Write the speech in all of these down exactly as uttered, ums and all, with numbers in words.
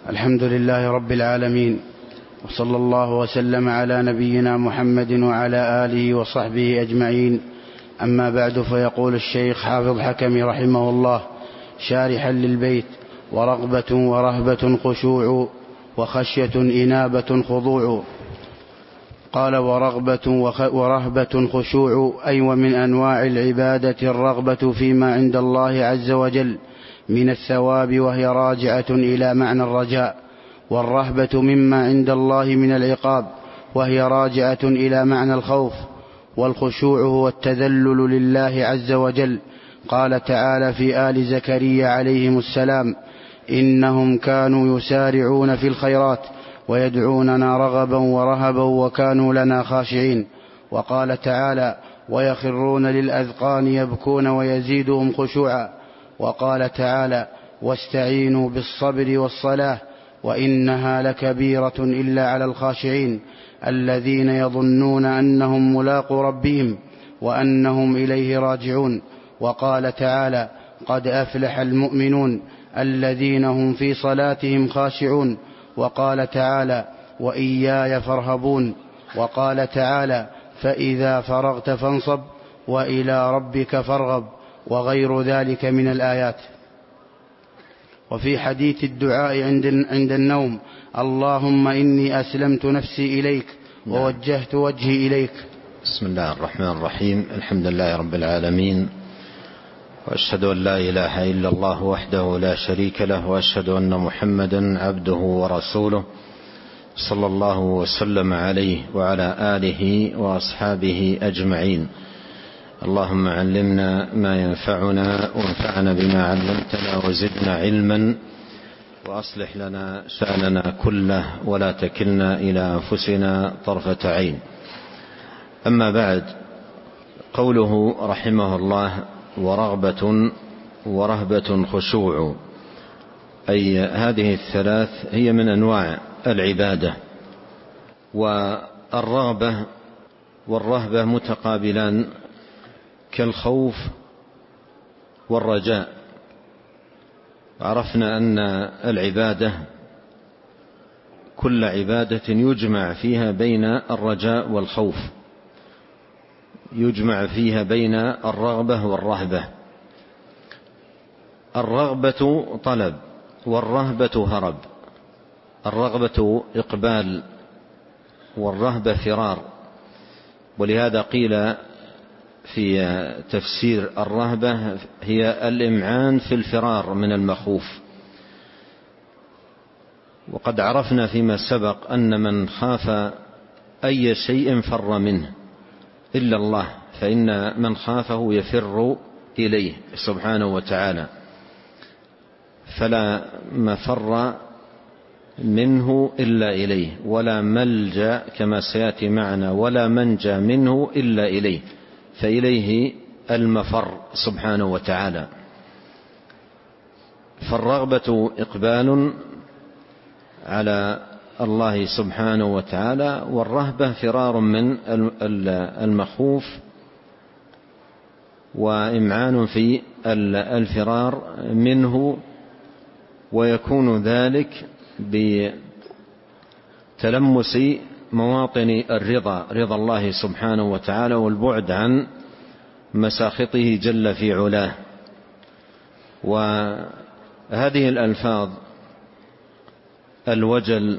الحمد لله رب العالمين، وصلى الله وسلم على نبينا محمد وعلى آله وصحبه أجمعين. أما بعد، فيقول الشيخ حافظ حكمي رحمه الله شارحا للبيت: ورغبة ورهبة خشوع، وخشية إنابة خضوع. قال: ورغبة ورهبة خشوع، أي ومن أنواع العبادة الرغبة فيما عند الله عز وجل من الثواب، وهي راجعة إلى معنى الرجاء، والرهبة مما عند الله من العقاب، وهي راجعة إلى معنى الخوف. والخشوع هو التذلل لله عز وجل. قال تعالى في آل زكريا عليهم السلام: إنهم كانوا يسارعون في الخيرات ويدعوننا رغبا ورهبا وكانوا لنا خاشعين. وقال تعالى: ويخرون للأذقان يبكون ويزيدهم خشوعا. وقال تعالى: واستعينوا بالصبر والصلاة وإنها لكبيرة إلا على الخاشعين الذين يظنون أنهم ملاقو ربهم وأنهم إليه راجعون. وقال تعالى: قد أفلح المؤمنون الذين هم في صلاتهم خاشعون. وقال تعالى: وإياي فارهبون. وقال تعالى: فإذا فرغت فانصب وإلى ربك فارغب، وغير ذلك من الآيات. وفي حديث الدعاء عند النوم: اللهم إني أسلمت نفسي إليك ووجهت وجهي إليك. بسم الله الرحمن الرحيم. الحمد لله رب العالمين، وأشهد أن لا إله إلا الله وحده لا شريك له، وأشهد أن محمدا عبده ورسوله، صلى الله وسلم عليه وعلى آله وأصحابه أجمعين. اللهم علمنا ما ينفعنا، وانفعنا بما علمتنا، وزدنا علما، وأصلح لنا شأننا كله، ولا تكلنا إلى أنفسنا طرفة عين. أما بعد، قوله رحمه الله: ورغبة ورهبة خشوع، أي هذه الثلاث هي من أنواع العبادة. والرغبة والرهبة متقابلان كالخوف والرجاء. عرفنا أن العبادة كل عبادة يجمع فيها بين الرجاء والخوف، يجمع فيها بين الرغبة والرهبة. الرغبة طلب، والرهبة هرب. الرغبة إقبال، والرهبة فرار. ولهذا قيل في تفسير الرهبة هي الإمعان في الفرار من المخوف. وقد عرفنا فيما سبق أن من خاف أي شيء فر منه إلا الله، فإن من خافه يفر إليه سبحانه وتعالى، فلا مفر منه إلا إليه، ولا ملجأ كما سيأتي معنا، ولا منجى منه إلا إليه، فإليه المفر سبحانه وتعالى. فالرغبة إقبال على الله سبحانه وتعالى، والرهبة فرار من المخوف وإمعان في الفرار منه. ويكون ذلك بتلمس مواطن الرضا، رضا الله سبحانه وتعالى، والبعد عن مساخطه جل في علاه. وهذه الألفاظ: الوجل،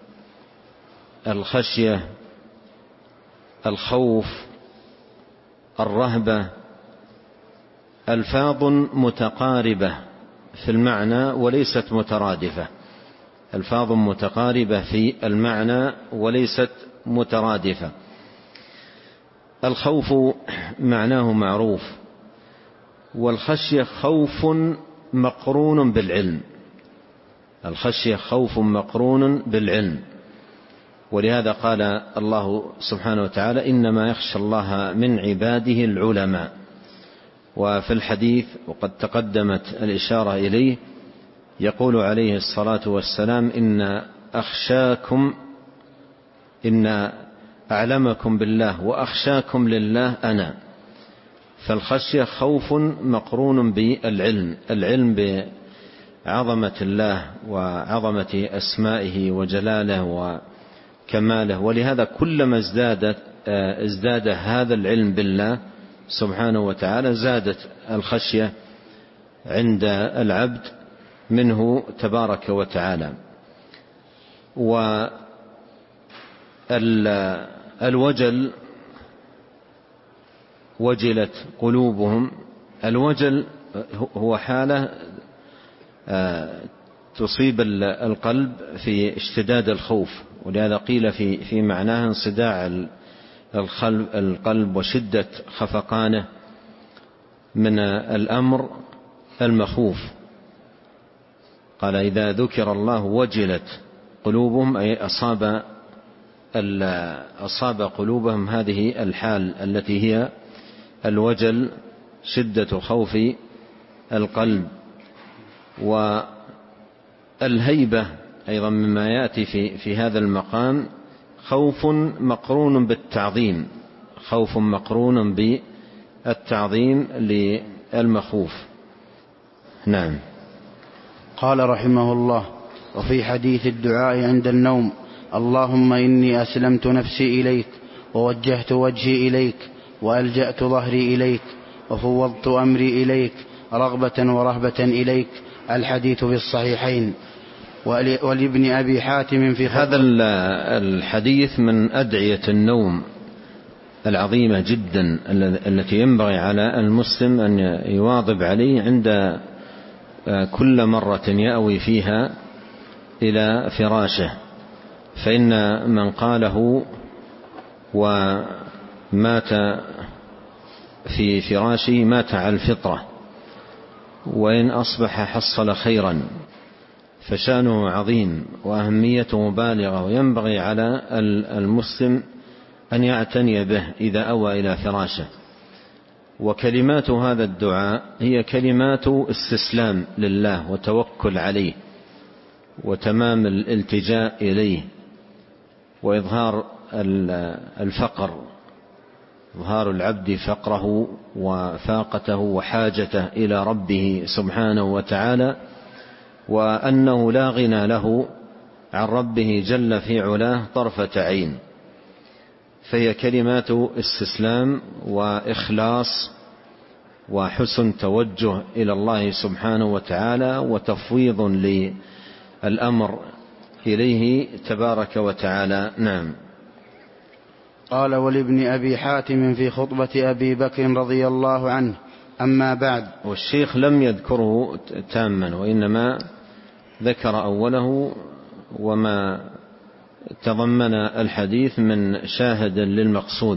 الخشية، الخوف، الرهبة، ألفاظ متقاربة في المعنى وليست مترادفة. ألفاظ متقاربة في المعنى وليست مترادفة. الخوف معناه معروف، والخشية خوف مقرون بالعلم. الخشية خوف مقرون بالعلم. ولهذا قال الله سبحانه وتعالى: إنما يخشى الله من عباده العلماء. وفي الحديث وقد تقدمت الإشارة إليه يقول عليه الصلاة والسلام: إن أخشاكم إن أعلمكم بالله وأخشاكم لله أنا. فالخشية خوف مقرون بالعلم، العلم عظمة الله وعظمة أسمائه وجلاله وكماله. ولهذا كلما ازدادت ازداد هذا العلم بالله سبحانه وتعالى زادت الخشية عند العبد منه تبارك وتعالى. والوجل وجلت قلوبهم. الوجل هو حالة تصيب القلب في اشتداد الخوف، ولهذا قيل في في معناها انصداع القلب وشدة خفقانه من الأمر المخوف. قال إذا ذكر الله وجلت قلوبهم، أي أصاب أصاب قلوبهم هذه الحال التي هي الوجل، شدة خوف القلب. والهيبة أيضا مما يأتي في في هذا المقام خوف مقرون بالتعظيم، خوف مقرون بالتعظيم للمخوف. نعم. قال رحمه الله: وفي حديث الدعاء عند النوم: اللهم إني أسلمت نفسي إليك، ووجهت وجهي إليك، وألجأت ظهري إليك، وفوضت أمري إليك، رغبة ورهبة إليك. الحديث في الصحيحين. ولابن أبي حاتم في هذا الحديث من أدعية النوم العظيمة جدا التي ينبغي على المسلم أن يواظب عليه عند كل مرة يأوي فيها إلى فراشه، فإن من قاله ومات في فراشه مات على الفطرة، وإن أصبح حصل خيرا، فشانه عظيم وأهميته بالغة، وينبغي على المسلم أن يعتني به إذا أوى إلى فراشه. وكلمات هذا الدعاء هي كلمات استسلام لله وتوكل عليه وتمام الالتجاء إليه، وإظهار الفقر، إظهار العبد فقره وفاقته وحاجته إلى ربه سبحانه وتعالى، وأنه لا غنى له عن ربه جل في علاه طرفة عين. فهي كلمات استسلام وإخلاص وحسن توجه إلى الله سبحانه وتعالى وتفويض للأمر إليه تبارك وتعالى. نعم. قال: ولابن أبي حاتم في خطبة أبي بكر رضي الله عنه: أما بعد. والشيخ لم يذكره تاما، وإنما ذكر أوله وما تضمن الحديث من شاهد للمقصود.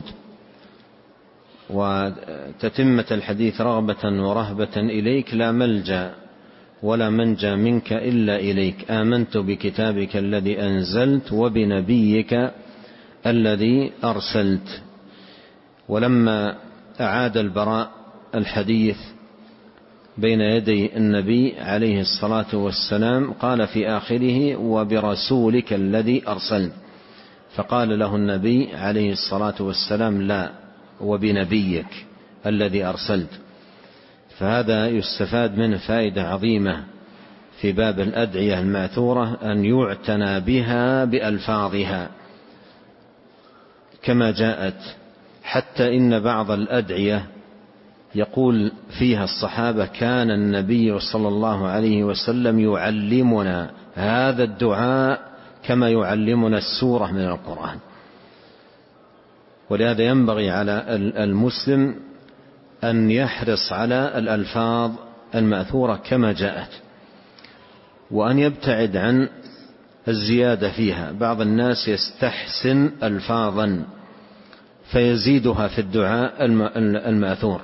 وتتمة الحديث: رغبة ورهبة إليك، لا ملجأ ولا منجى منك إلا إليك، آمنت بكتابك الذي أنزلت وبنبيك الذي أرسلت. ولما أعاد البراء الحديث بين يدي النبي عليه الصلاة والسلام قال في آخره: وبرسولك الذي أرسلت. فقال له النبي عليه الصلاة والسلام: لا، وبنبيك الذي أرسلت. فهذا يستفاد منه فائدة عظيمة في باب الأدعية الماثورة، أن يعتنى بها بألفاظها كما جاءت. حتى إن بعض الأدعية يقول فيها الصحابة: كان النبي صلى الله عليه وسلم يعلمنا هذا الدعاء كما يعلمنا السورة من القرآن. ولهذا ينبغي على المسلم أن يحرص على الألفاظ المأثورة كما جاءت، وأن يبتعد عن الزيادة فيها. بعض الناس يستحسن ألفاظا فيزيدها في الدعاء المأثور،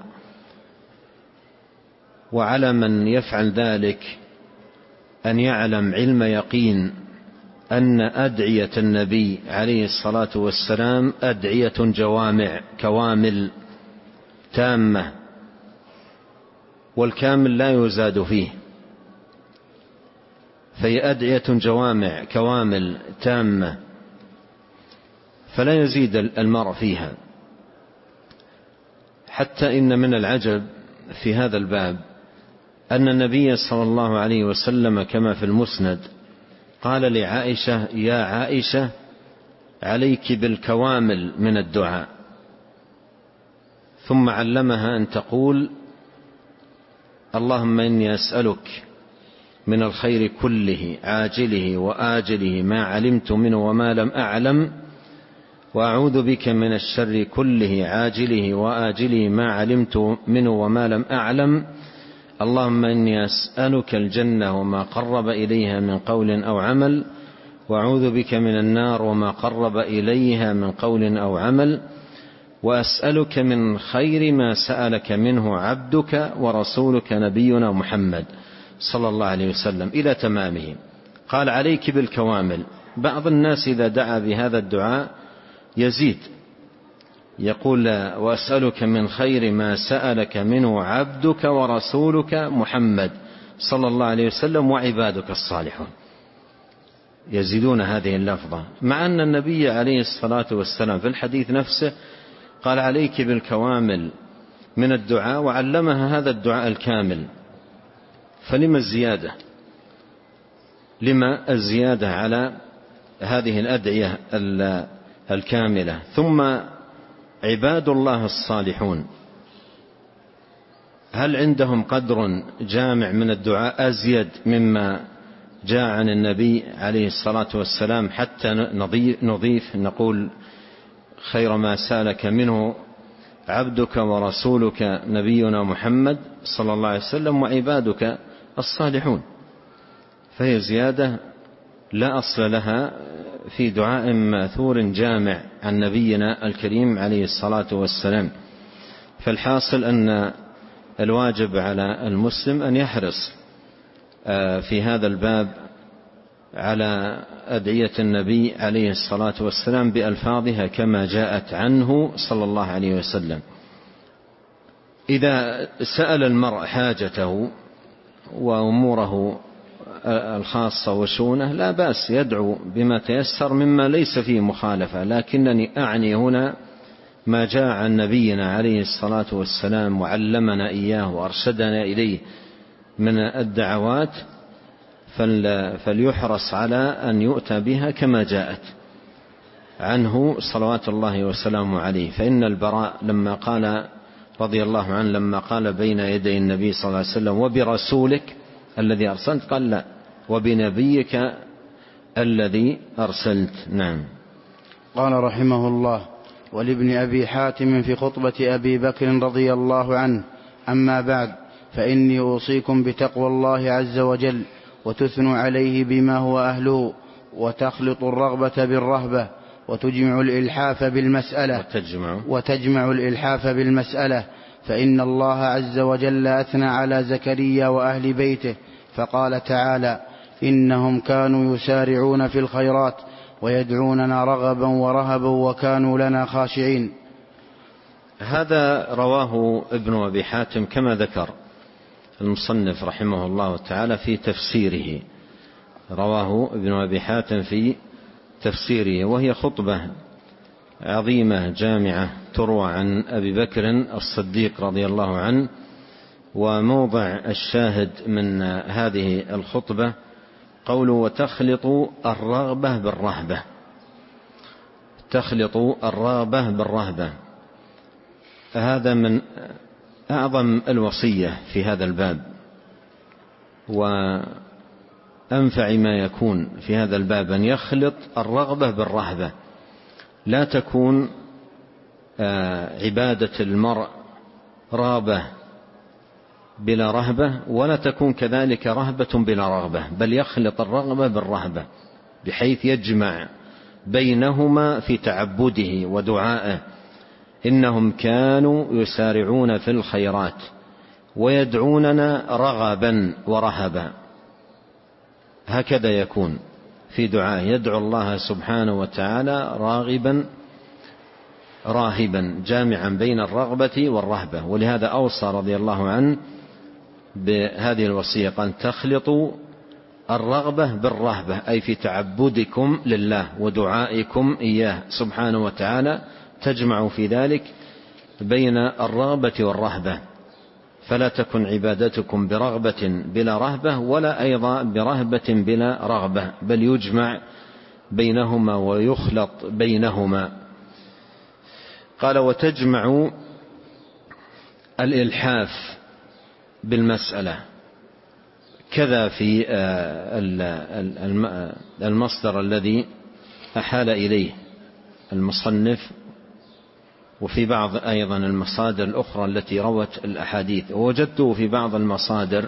وعلى من يفعل ذلك أن يعلم علم يقين أن أدعية النبي عليه الصلاة والسلام أدعية جوامع كوامل تامة، والكامل لا يزاد فيه، فهي أدعية جوامع كوامل تامة فلا يزيد المرء فيها. حتى إن من العجب في هذا الباب أن النبي صلى الله عليه وسلم كما في المسند قال لعائشة: يا عائشة عليك بالكوامل من الدعاء، ثم علمها أن تقول: اللهم إني أسألك من الخير كله عاجله وآجله ما علمت منه وما لم أعلم، وأعوذ بك من الشر كله عاجله وآجله ما علمت منه وما لم أعلم، اللهم إني أسألك الجنة وما قرب إليها من قول أو عمل، وأعوذ بك من النار وما قرب إليها من قول أو عمل، وأسألك من خير ما سألك منه عبدك ورسولك نبينا محمد صلى الله عليه وسلم إلى تمامه. قال: عليك بالكوامل. بعض الناس إذا دعا بهذا الدعاء يزيد، يقول: وأسألك من خير ما سألك منه عبدك ورسولك محمد صلى الله عليه وسلم وعبادك الصالحون. يزيدون هذه اللفظة، مع أن النبي عليه الصلاة والسلام في الحديث نفسه قال: عليك بالكوامل من الدعاء، وعلمها هذا الدعاء الكامل. فلما الزيادة؟ لما الزيادة على هذه الأدعية الكاملة؟ ثم عباد الله الصالحون هل عندهم قدر جامع من الدعاء أزيد مما جاء عن النبي عليه الصلاة والسلام حتى نضيف نقول: خير ما سألك منه عبدك ورسولك نبينا محمد صلى الله عليه وسلم وعبادك الصالحون؟ فهي زيادة لا أصل لها في دعاء ماثور جامع عن نبينا الكريم عليه الصلاة والسلام. فالحاصل أن الواجب على المسلم أن يحرص في هذا الباب على أدعية النبي عليه الصلاة والسلام بألفاظها كما جاءت عنه صلى الله عليه وسلم. إذا سأل المرء حاجته وأموره الخاصة وشؤونه لا بأس، يدعو بما تيسر مما ليس فيه مخالفة، لكنني أعني هنا ما جاء عن نبينا عليه الصلاة والسلام وعلمنا إياه وأرشدنا إليه من الدعوات، فليحرص على أن يؤتى بها كما جاءت عنه صلوات الله وسلامه عليه. فإن البراء لما قال رضي الله عنه لما قال بين يدي النبي صلى الله عليه وسلم: وبرسولك الذي أرسلت، قال: لا، وبنبيك الذي أرسلت. نعم. قال رحمه الله: ولابن أبي حاتم في خطبة أبي بكر رضي الله عنه: أما بعد، فإني أوصيكم بتقوى الله عز وجل، وتثنوا عليه بما هو أهله، وتخلط الرغبة بالرهبة، وتجمع الإلحاف بالمسألة وتجمع, وتجمع الإلحاف بالمسألة فإن الله عز وجل أثنى على زكريا وأهل بيته فقال تعالى: إنهم كانوا يسارعون في الخيرات ويدعوننا رغبا ورهبا وكانوا لنا خاشعين. هذا رواه ابن أبي حاتم كما ذكر المصنف رحمه الله تعالى في تفسيره، رواه ابن أبي حاتم في تفسيره، وهي خطبة عظيمة جامعة تروى عن أبي بكر الصديق رضي الله عنه. وموضع الشاهد من هذه الخطبة قوله: وتخلط الرغبة بالرهبة. تخلط الرغبة بالرهبة، هذا من أعظم الوصية في هذا الباب، وأنفع ما يكون في هذا الباب أن يخلط الرغبة بالرهبة. لا تكون عبادة المرء رغبة بلا رهبة، ولا تكون كذلك رهبة بلا رغبة، بل يخلط الرغبة بالرهبة بحيث يجمع بينهما في تعبده ودعائه. إنهم كانوا يسارعون في الخيرات ويدعوننا رغبا ورهبا، هكذا يكون في دعائه، يدعو الله سبحانه وتعالى راغبا راهبا جامعا بين الرغبة والرهبة. ولهذا أوصى رضي الله عنه بهذه الوصية، قال: تخلطوا الرغبة بالرهبة، أي في تعبدكم لله ودعائكم إياه سبحانه وتعالى، تجمع في ذلك بين الرغبة والرهبة. فلا تكن عبادتكم برغبة بلا رهبة ولا أيضا برهبة بلا رغبة، بل يجمع بينهما ويخلط بينهما. قال: وتجمع الإلحاف بالمسألة كذا في المصدر الذي أحال إليه المصنف، وفي بعض أيضا المصادر الأخرى التي روت الأحاديث. ووجدته في بعض المصادر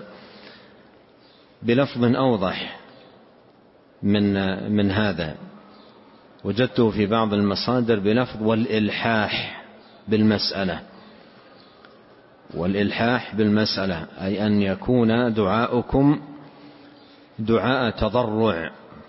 بلفظ أوضح من من هذا، وجدته في بعض المصادر بلفظ والإلحاح بالمسألة. والإلحاح بالمسألة أي أن يكون دعاؤكم دعاء تضرع،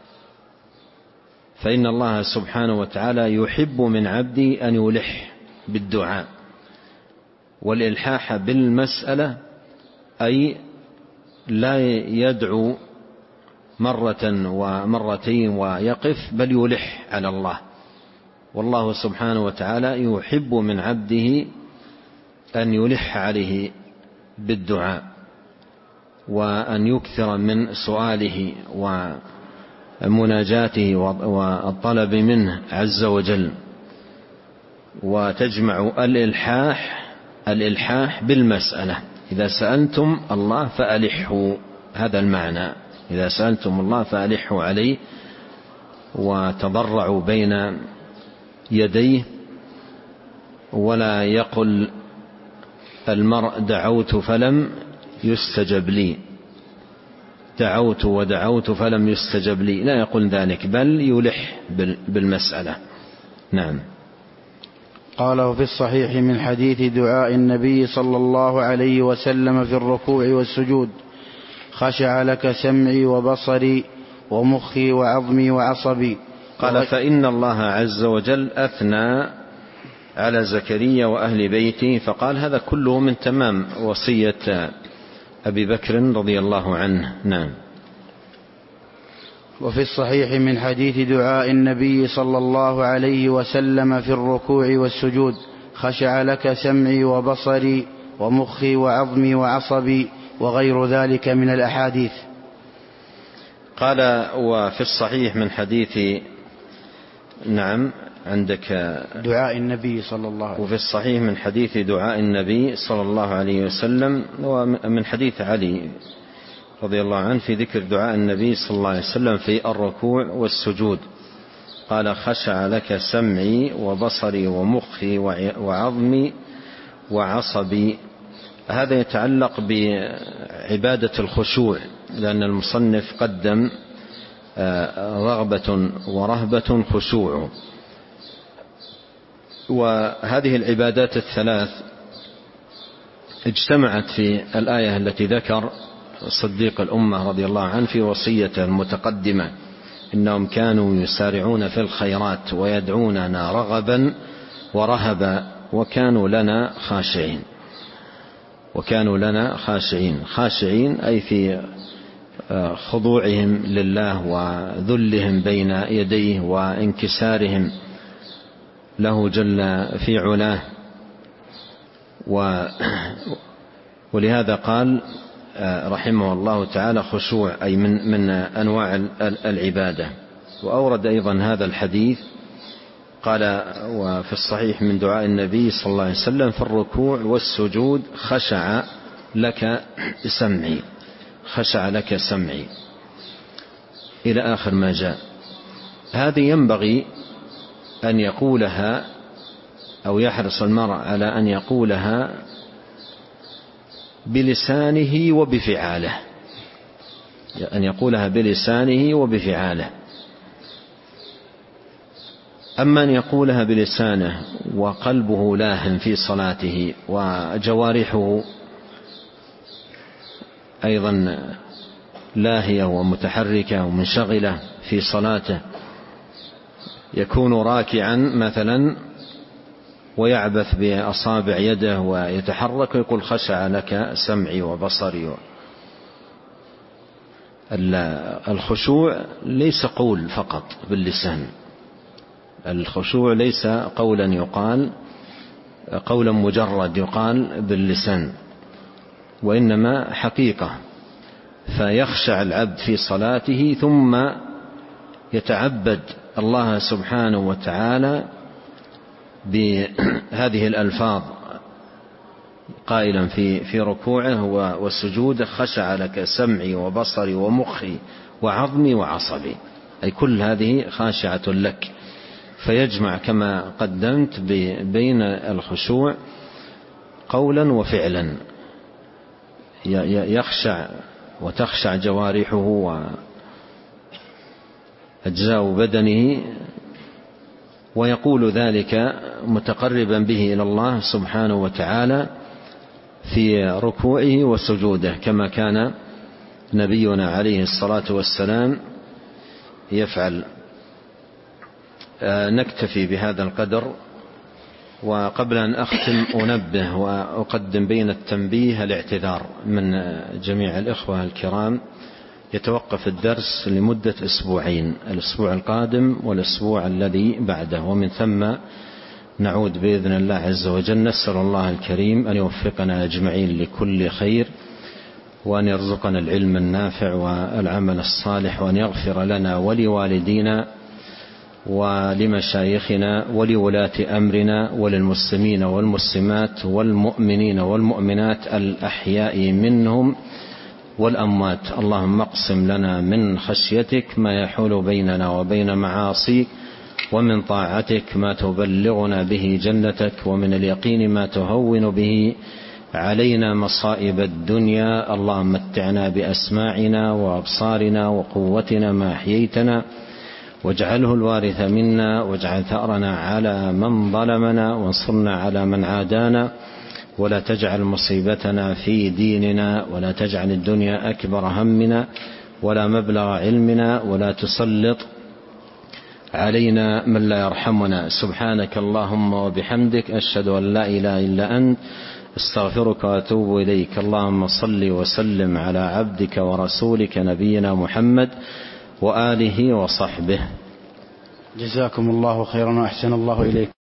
فإن الله سبحانه وتعالى يحب من عبده أن يلح بالدعاء. والإلحاح بالمسألة أي لا يدعو مرة ومرتين ويقف، بل يلح على الله. والله سبحانه وتعالى يحب من عبده أن يلح عليه بالدعاء، وأن يكثر من سؤاله ومناجاته والطلب منه عز وجل. وتجمع الإلحاح الإلحاح بالمسألة، إذا سألتم الله فألحوا، هذا المعنى، إذا سألتم الله فألحوا عليه وتضرعوا بين يديه. ولا يقل المرء دعوت فلم يستجب لي، دعوت ودعوت فلم يستجب لي، لا يقول ذلك، بل يلح بالمسألة. نعم. قال: في الصحيح من حديث دعاء النبي صلى الله عليه وسلم في الركوع والسجود: خشع لك سمعي وبصري ومخي وعظمي وعصبي. قال: فإن الله عز وجل أثنى على زكريا وأهل بيته، فقال هذا كله من تمام وصية أبي بكر رضي الله عنه. نعم. وفي الصحيح من حديث دعاء النبي صلى الله عليه وسلم في الركوع والسجود: خشع لك سمعي وبصري ومخي وعظمي وعصبي، وغير ذلك من الأحاديث. قال: وفي الصحيح من حديث، نعم عندك دعاء النبي صلى الله عليه وسلم، وفي الصحيح من حديث دعاء النبي صلى الله عليه وسلم، ومن حديث علي رضي الله عنه في ذكر دعاء النبي صلى الله عليه وسلم في الركوع والسجود. قال: خشع لك سمعي وبصري ومخي وعظمي وعصبي. هذا يتعلق بعبادة الخشوع، لأن المصنف قدم رغبة ورهبة خشوع. وهذه العبادات الثلاث اجتمعت في الآية التي ذكر صديق الأمة رضي الله عنه في وصيته المتقدمة: إنهم كانوا يسارعون في الخيرات ويدعوننا رغبا ورهبا وكانوا لنا خاشعين. وكانوا لنا خاشعين خاشعين أي في خضوعهم لله وذلهم بين يديه وانكسارهم له جل في علاه. ولهذا قال رحمه الله تعالى خشوع أي من, من أنواع العبادة. وأورد أيضا هذا الحديث قال: وفي الصحيح من دعاء النبي صلى الله عليه وسلم في الركوع والسجود: خشع لك سمعي خشع لك سمعي إلى آخر ما جاء. هذه ينبغي أن يقولها أو يحرص المرء على أن يقولها بلسانه وبفعاله، أن يقولها بلسانه وبفعاله. أما أن يقولها بلسانه وقلبه لاهٍ في صلاته وجوارحه أيضا لاهية ومتحركة ومنشغلة في صلاته، يكون راكعا مثلا ويعبث بأصابع يده ويتحرك ويقول: خشع لك سمعي وبصري. الخشوع ليس قول فقط باللسان، الخشوع ليس قولا يقال قولا مجرد يقال باللسان، وإنما حقيقة. فيخشع العبد في صلاته ثم يتعبد الله سبحانه وتعالى بهذه الألفاظ قائلا في في ركوعه وسجوده: خشع لك سمعي وبصري ومخي وعظمي وعصبي، أي كل هذه خاشعة لك. فيجمع كما قدمت بين الخشوع قولا وفعلا، يخشع وتخشع جوارحه وأجزاء بدنه، ويقول ذلك متقربا به إلى الله سبحانه وتعالى في ركوعه وسجوده كما كان نبينا عليه الصلاة والسلام يفعل. نكتفي بهذا القدر. وقبل أن أختم أنبه وأقدم بين التنبيه الاعتذار من جميع الإخوة الكرام. يتوقف الدرس لمدة أسبوعين، الأسبوع القادم والأسبوع الذي بعده، ومن ثم نعود بإذن الله عز وجل. نسأل الله الكريم أن يوفقنا أجمعين لكل خير، وأن يرزقنا العلم النافع والعمل الصالح، وأن يغفر لنا ولوالدينا ولمشايخنا ولولاة أمرنا وللمسلمين والمسلمات والمؤمنين والمؤمنات الأحياء منهم والأموات. اللهم اقسم لنا من خشيتك ما يحول بيننا وبين معاصيك، ومن طاعتك ما تبلغنا به جنتك، ومن اليقين ما تهون به علينا مصائب الدنيا. اللهم متعنا بأسماعنا وأبصارنا وقوتنا ما أحييتنا، واجعله الوارث منا، واجعل ثأرنا على من ظلمنا، وانصرنا على من عادانا، ولا تجعل مصيبتنا في ديننا، ولا تجعل الدنيا أكبر همنا ولا مبلغ علمنا، ولا تسلط علينا من لا يرحمنا. سبحانك اللهم وبحمدك، أشهد أن لا إله إلا أنت، استغفرك وأتوب إليك. اللهم صل وسلم على عبدك ورسولك نبينا محمد وآله وصحبه. جزاكم الله خيرا وأحسن الله إليكم.